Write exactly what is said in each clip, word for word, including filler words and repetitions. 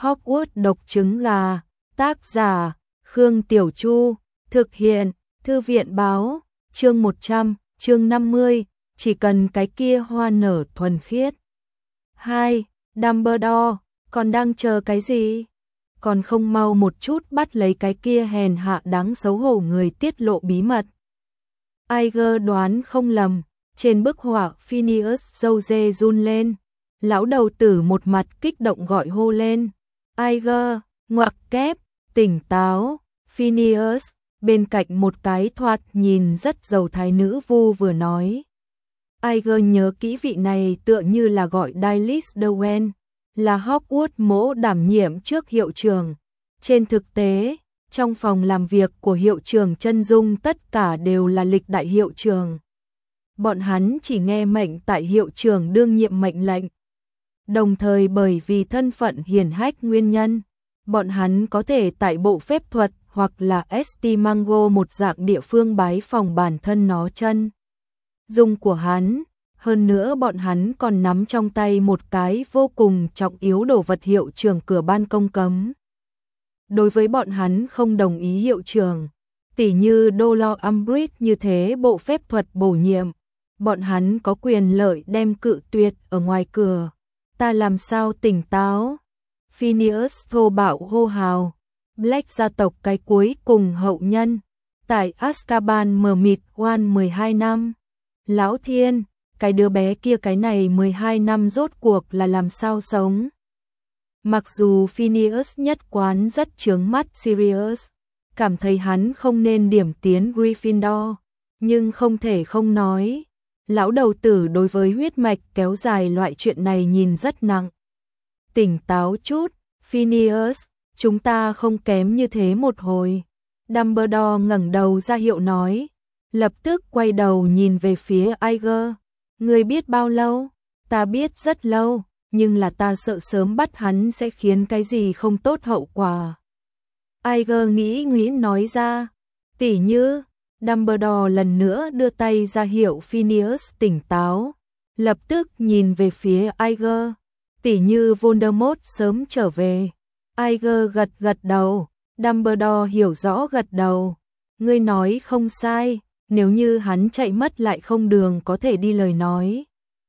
Hogwarts độc trứng gà, tác giả, Khương Tiểu Chu, thực hiện, Thư viện báo, chương một trăm, chương năm mươi, chỉ cần cái kia hoa nở thuần khiết. hai. Dumbledore, còn đang chờ cái gì? Còn không mau một chút bắt lấy cái kia hèn hạ đáng xấu hổ người tiết lộ bí mật. Iger đoán không lầm, trên bức họa Phineas râu dê run lên. Lão đầu tử một mặt kích động gọi hô lên. Iger, ngoặc kép, tỉnh táo, Phineas, bên cạnh một cái thoạt nhìn rất giàu thái nữ vu vừa nói. Iger nhớ kỹ vị này tựa như là gọi Dylis Dewen, là Hogwarts mỗ đảm nhiệm trước hiệu trưởng. Trên thực tế, trong phòng làm việc của hiệu trưởng chân dung tất cả đều là lịch đại hiệu trưởng. Bọn hắn chỉ nghe mệnh tại hiệu trưởng đương nhiệm mệnh lệnh. Đồng thời bởi vì thân phận hiển hách nguyên nhân, bọn hắn có thể tại bộ phép thuật hoặc là Estimango một dạng địa phương bái phòng bản thân nó chân dung của hắn. Hơn nữa bọn hắn còn nắm trong tay một cái vô cùng trọng yếu đồ vật hiệu trưởng cửa ban công cấm. Đối với bọn hắn không đồng ý hiệu trưởng, tỉ như Dolores Umbridge như thế bộ phép thuật bổ nhiệm, bọn hắn có quyền lợi đem cự tuyệt ở ngoài cửa. Ta làm sao tỉnh táo? Phineas thô bạo hô hào. Black gia tộc cái cuối cùng hậu nhân, tại Azkaban mờ mịt oan mười hai năm. Lão thiên, cái đứa bé kia cái này mười hai năm rốt cuộc là làm sao sống? Mặc dù Phineas nhất quán rất chướng mắt Sirius, cảm thấy hắn không nên điểm tiến Gryffindor, nhưng không thể không nói, lão đầu tử đối với huyết mạch kéo dài loại chuyện này nhìn rất nặng. Tỉnh táo chút, Phineas, chúng ta không kém như thế một hồi. Dumbledore ngẩng đầu ra hiệu nói, lập tức quay đầu nhìn về phía Iger. Ngươi biết bao lâu? Ta biết rất lâu, nhưng là ta sợ sớm bắt hắn sẽ khiến cái gì không tốt hậu quả. Iger nghĩ nghĩ nói ra, tỉ như, Dumbledore lần nữa đưa tay ra hiệu Phineas tỉnh táo, lập tức nhìn về phía Iger, tỉ như Voldemort sớm trở về. Iger gật gật đầu, Dumbledore hiểu rõ gật đầu, ngươi nói không sai. Nếu như hắn chạy mất lại không đường có thể đi lời nói,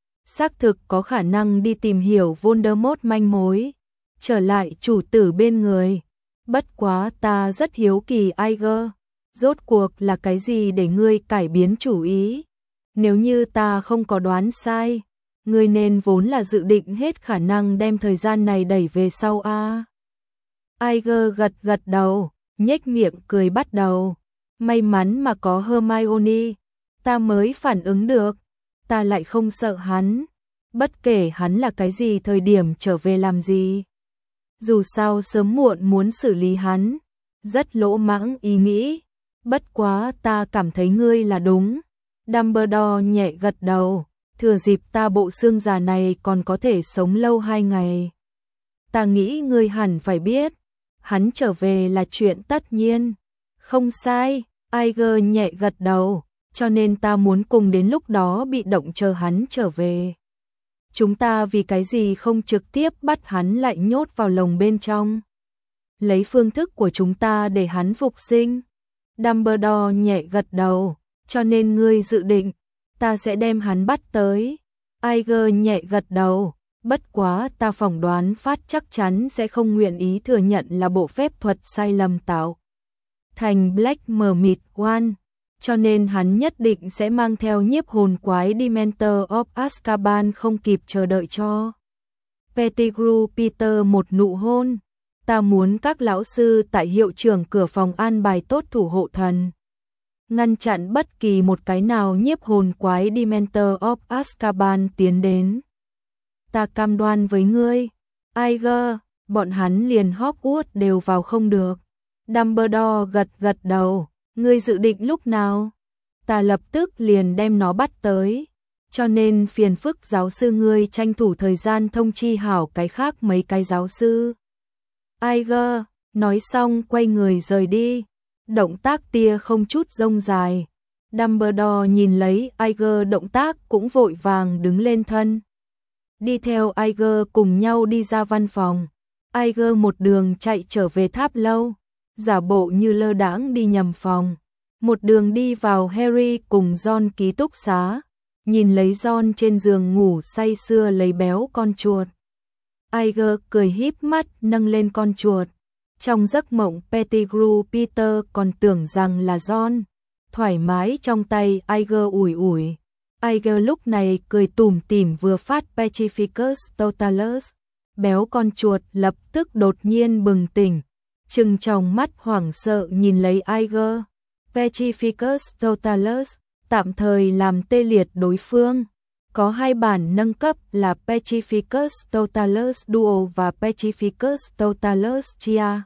xác thực có khả năng đi tìm hiểu Voldemort manh mối, trở lại chủ tử bên người. Bất quá ta rất hiếu kỳ Iger, rốt cuộc là cái gì để ngươi cải biến chủ ý? Nếu như ta không có đoán sai, ngươi nên vốn là dự định hết khả năng đem thời gian này đẩy về sau a. Iger gật gật đầu, nhếch miệng cười bắt đầu. May mắn mà có Hermione, ta mới phản ứng được, ta lại không sợ hắn, bất kể hắn là cái gì thời điểm trở về làm gì. Dù sao sớm muộn muốn xử lý hắn, rất lỗ mãng ý nghĩ, bất quá ta cảm thấy ngươi là đúng. Dumbledore nhẹ gật đầu, thừa dịp ta bộ xương già này còn có thể sống lâu hai ngày. Ta nghĩ ngươi hẳn phải biết, hắn trở về là chuyện tất nhiên. Không sai, Iger nhẹ gật đầu, cho nên ta muốn cùng đến lúc đó bị động chờ hắn trở về. Chúng ta vì cái gì không trực tiếp bắt hắn lại nhốt vào lồng bên trong? Lấy phương thức của chúng ta để hắn phục sinh. Dumbledore nhẹ gật đầu, cho nên ngươi dự định, ta sẽ đem hắn bắt tới. Iger nhẹ gật đầu, bất quá ta phỏng đoán Phát chắc chắn sẽ không nguyện ý thừa nhận là bộ phép thuật sai lầm tạo thành Black mờ mịt One, cho nên hắn nhất định sẽ mang theo nhiếp hồn quái Dementor of Azkaban không kịp chờ đợi cho Pettigrew Peter một nụ hôn. Ta muốn các lão sư tại hiệu trưởng cửa phòng an bài tốt thủ hộ thần, ngăn chặn bất kỳ một cái nào nhiếp hồn quái Dementor of Azkaban tiến đến. Ta cam đoan với ngươi, Iger, bọn hắn liền Hogwarts đều vào không được. Dumbledore gật gật đầu, ngươi dự định lúc nào? Ta lập tức liền đem nó bắt tới, cho nên phiền phức giáo sư ngươi tranh thủ thời gian thông chi hảo cái khác mấy cái giáo sư. Iger, nói xong quay người rời đi, động tác tia không chút rông dài. Dumbledore nhìn lấy Iger động tác cũng vội vàng đứng lên thân. Đi theo Iger cùng nhau đi ra văn phòng. Iger một đường chạy trở về tháp lâu, giả bộ như lơ đãng đi nhầm phòng. Một đường đi vào Harry cùng Ron ký túc xá, nhìn lấy Ron trên giường ngủ say sưa lấy béo con chuột. Iger cười híp mắt nâng lên con chuột. Trong giấc mộng Pettigrew Peter còn tưởng rằng là Ron. Thoải mái trong tay Iger ủi ủi. Iger lúc này cười tủm tỉm vừa phát Petrificus Totalus. Béo con chuột lập tức đột nhiên bừng tỉnh, trừng tròng mắt hoảng sợ nhìn lấy Iger. Petrificus Totalus tạm thời làm tê liệt đối phương. Có hai bản nâng cấp là Petrificus Totalus Duo và Petrificus Totalus Chia.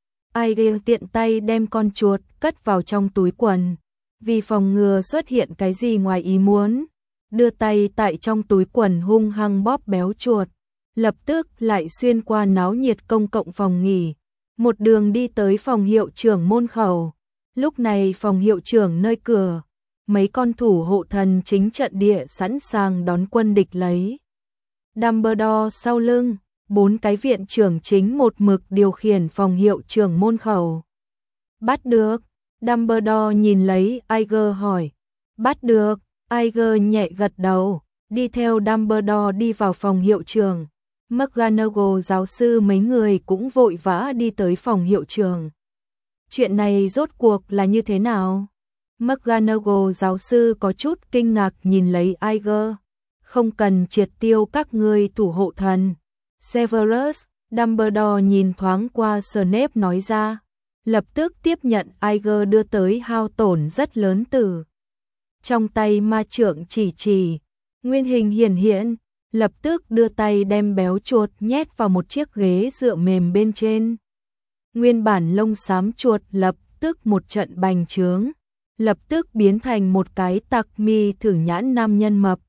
Iger tiện tay đem con chuột cất vào trong túi quần, vì phòng ngừa xuất hiện cái gì ngoài ý muốn, đưa tay tại trong túi quần hung hăng bóp béo chuột, lập tức lại xuyên qua náo nhiệt công cộng phòng nghỉ, một đường đi tới phòng hiệu trưởng môn khẩu. Lúc này phòng hiệu trưởng nơi cửa, mấy con thủ hộ thần chính trận địa sẵn sàng đón quân địch lấy. Dumbledore sau lưng, bốn cái viện trưởng chính một mực điều khiển phòng hiệu trưởng môn khẩu. Bắt được, Dumbledore nhìn lấy Iger hỏi. Bắt được, Iger nhẹ gật đầu, đi theo Dumbledore đi vào phòng hiệu trưởng. McGonagall giáo sư mấy người cũng vội vã đi tới phòng hiệu trưởng. Chuyện này rốt cuộc là như thế nào? McGonagall giáo sư có chút kinh ngạc nhìn lấy Iger. Không cần triệt tiêu các ngươi thủ hộ thần. Severus, Dumbledore nhìn thoáng qua Snape nói ra. Lập tức tiếp nhận Iger đưa tới hao tổn rất lớn từ. Trong tay ma trượng chỉ chỉ, nguyên hình hiển hiện, lập tức đưa tay đem béo chuột nhét vào một chiếc ghế dựa mềm bên trên. Nguyên bản lông xám chuột lập tức một trận bành trướng, lập tức biến thành một cái tặc mi thử nhãn nam nhân mập.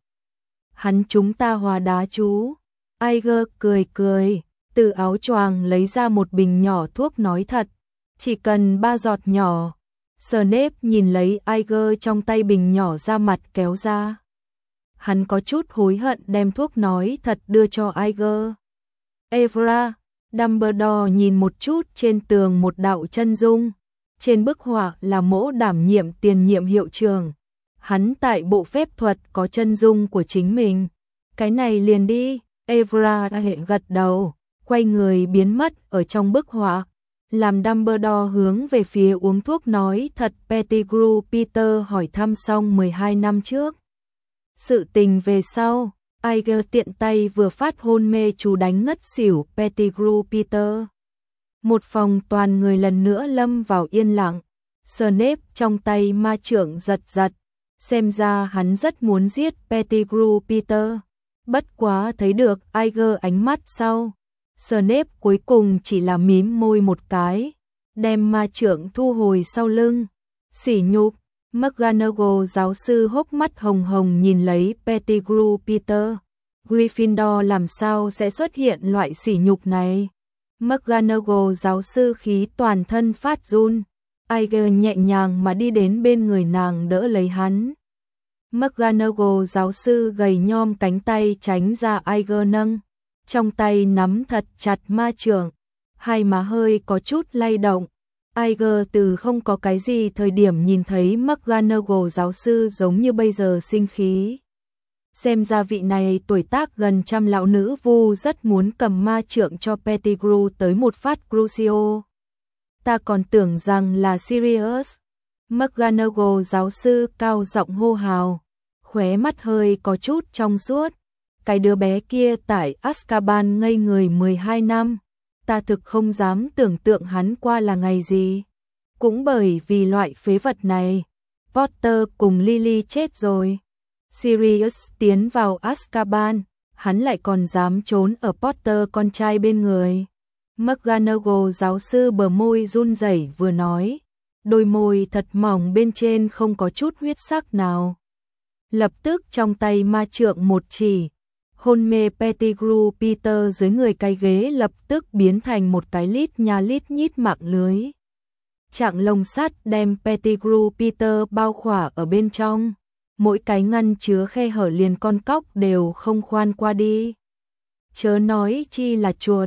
Hắn chúng ta hòa đá chú. Iger cười cười, từ áo choàng lấy ra một bình nhỏ thuốc nói thật, chỉ cần ba giọt nhỏ. Snape nhìn lấy Iger trong tay bình nhỏ ra mặt kéo ra. Hắn có chút hối hận đem thuốc nói thật đưa cho Iger. Evra, Dumbledore nhìn một chút trên tường một đạo chân dung. Trên bức họa là mỗ đảm nhiệm tiền nhiệm hiệu trưởng. Hắn tại bộ phép thuật có chân dung của chính mình. Cái này liền đi. Evra hệ gật đầu, quay người biến mất ở trong bức họa. Làm Dumbledore hướng về phía uống thuốc nói thật Pettigrew Peter hỏi thăm xong mười hai năm trước. Sự tình về sau, Iger tiện tay vừa phát hôn mê chú đánh ngất xỉu Pettigrew Peter. Một phòng toàn người lần nữa lâm vào yên lặng. Snape trong tay ma trượng giật giật, xem ra hắn rất muốn giết Pettigrew Peter. Bất quá thấy được Iger ánh mắt sau, Snape cuối cùng chỉ là mím môi một cái, đem ma trượng thu hồi sau lưng. Sỉ nhục. McGonagall giáo sư hốc mắt hồng hồng nhìn lấy Pettigrew Peter. Gryffindor làm sao sẽ xuất hiện loại sỉ nhục này? McGonagall giáo sư khí toàn thân phát run. Iger nhẹ nhàng mà đi đến bên người nàng đỡ lấy hắn. McGonagall giáo sư gầy nhom cánh tay tránh ra Iger nâng, trong tay nắm thật chặt ma trượng, hai má hơi có chút lay động. Iger từ không có cái gì thời điểm nhìn thấy McGonagall giáo sư giống như bây giờ sinh khí. Xem ra vị này tuổi tác gần trăm lão nữ vu rất muốn cầm ma trượng cho Pettigrew tới một phát Crucio. Ta còn tưởng rằng là Sirius. McGonagall giáo sư cao giọng hô hào, khóe mắt hơi có chút trong suốt. Cái đứa bé kia tại Azkaban ngây người mười hai năm. Ta thực không dám tưởng tượng hắn qua là ngày gì. Cũng bởi vì loại phế vật này, Potter cùng Lily chết rồi. Sirius tiến vào Azkaban, hắn lại còn dám trốn ở Potter con trai bên người. McGonagall giáo sư bờ môi run rẩy vừa nói, đôi môi thật mỏng bên trên không có chút huyết sắc nào. Lập tức trong tay ma trượng một chỉ, hôn mê Pettigrew Peter dưới người cái ghế lập tức biến thành một cái lít nha lít nhít mạng lưới. Trạng lồng sắt đem Pettigrew Peter bao khỏa ở bên trong, mỗi cái ngăn chứa khe hở liền con cóc đều không khoan qua đi. Chớ nói chi là chuột.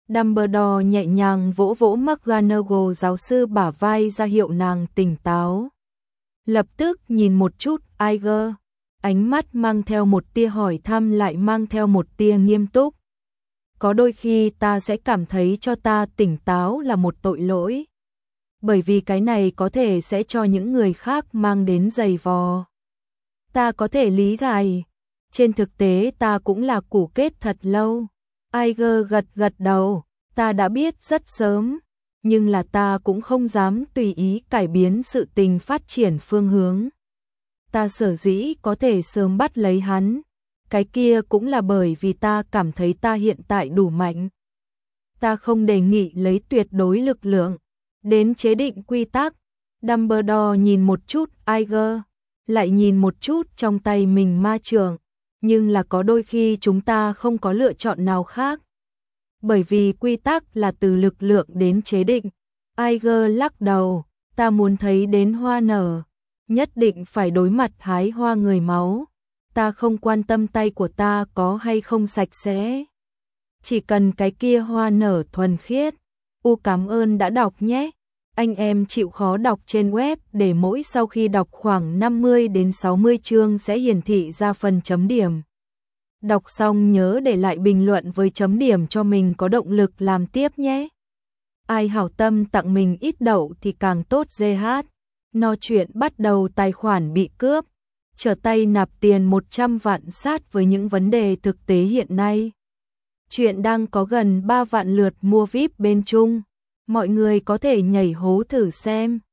Dumbledore nhẹ nhàng vỗ vỗ McGonagall giáo sư bả vai ra hiệu nàng tỉnh táo. Lập tức nhìn một chút Iger, ánh mắt mang theo một tia hỏi thăm lại mang theo một tia nghiêm túc. Có đôi khi ta sẽ cảm thấy cho ta tỉnh táo là một tội lỗi. Bởi vì cái này có thể sẽ cho những người khác mang đến giày vò. Ta có thể lý giải. Trên thực tế ta cũng là củ kết thật lâu. Iger gật gật đầu, ta đã biết rất sớm. Nhưng là ta cũng không dám tùy ý cải biến sự tình phát triển phương hướng. Ta sở dĩ có thể sớm bắt lấy hắn. Cái kia cũng là bởi vì ta cảm thấy ta hiện tại đủ mạnh. Ta không đề nghị lấy tuyệt đối lực lượng đến chế định quy tắc. Dumbledore nhìn một chút Iger, lại nhìn một chút trong tay mình ma trượng. Nhưng là có đôi khi chúng ta không có lựa chọn nào khác. Bởi vì quy tắc là từ lực lượng đến chế định. Iger lắc đầu, ta muốn thấy đến hoa nở. Nhất định phải đối mặt hái hoa người máu. Ta không quan tâm tay của ta có hay không sạch sẽ. Chỉ cần cái kia hoa nở thuần khiết. U cảm ơn đã đọc nhé. Anh em chịu khó đọc trên web để mỗi sau khi đọc khoảng năm mươi đến sáu mươi chương sẽ hiển thị ra phần chấm điểm. Đọc xong nhớ để lại bình luận với chấm điểm cho mình có động lực làm tiếp nhé. Ai hảo tâm tặng mình ít đậu thì càng tốt giê hát. No chuyện bắt đầu tài khoản bị cướp. Trở tay nạp tiền một trăm vạn sát với những vấn đề thực tế hiện nay. Chuyện đang có gần ba vạn lượt mua víp bên Trung. Mọi người có thể nhảy hố thử xem.